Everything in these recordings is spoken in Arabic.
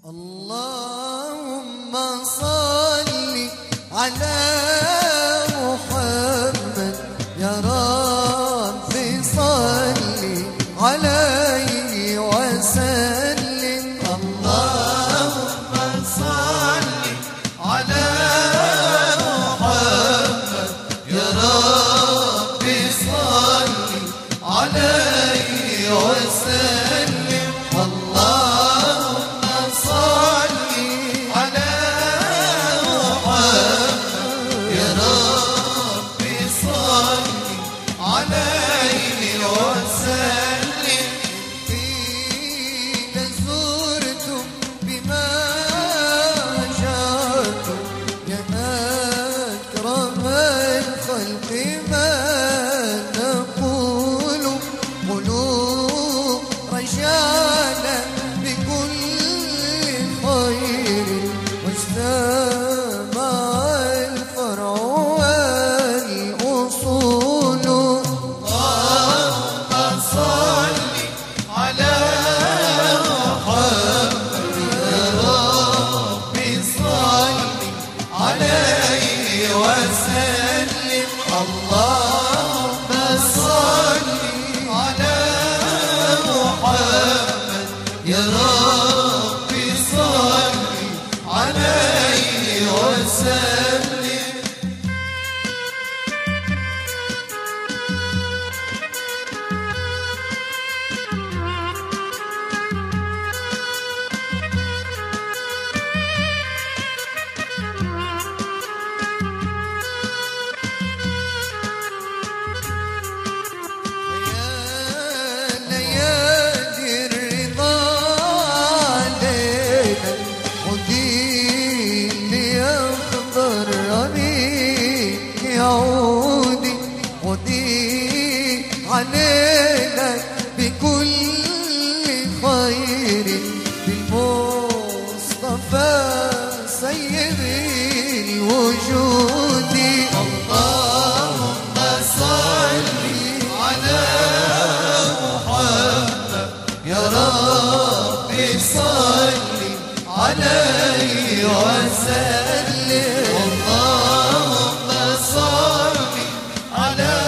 اللهم صل على محمد يا رب صل عليه وسلم. اللهم صل على محمد يا رب صل عليه وسلم. اللهم صل على محمد يا رب صل عليه وسلم. حين زرتم بما جاءتم يا أكرم الخلق ما نقول قلوب رجانا بكل خير واجتمع الفرع والأصول. اللهم صل على محمد يا رب صل عليه وسلم. اللهم صل على محمد يا رب صل عليه وسلم. عودي ودي علينا بكل خير بالمصطفى سيد الوجود. اللهم صل على محمد يا رب صل عليه وسلم. اللهم صل على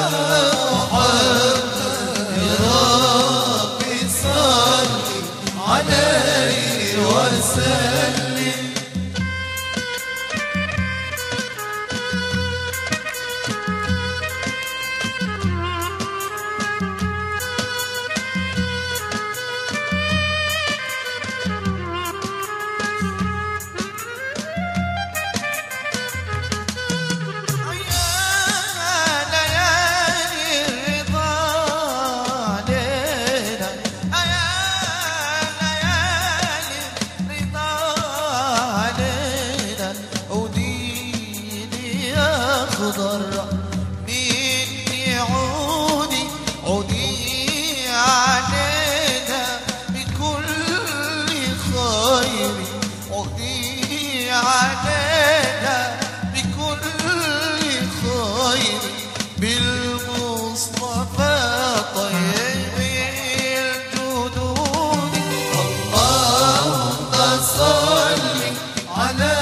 محمد يا رب صل عليه وسلم. مني عودي عودي علينا بكل خير عودي علينا بكل خير بالمصطفى طيب الجدود. اللهم صل على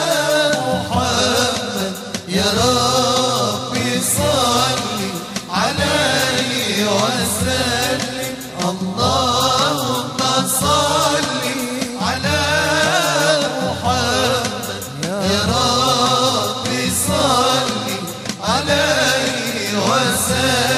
محمد يا رب صل عليه وسلم. اللهم صل على محمد يا رب صل عليه وسلم.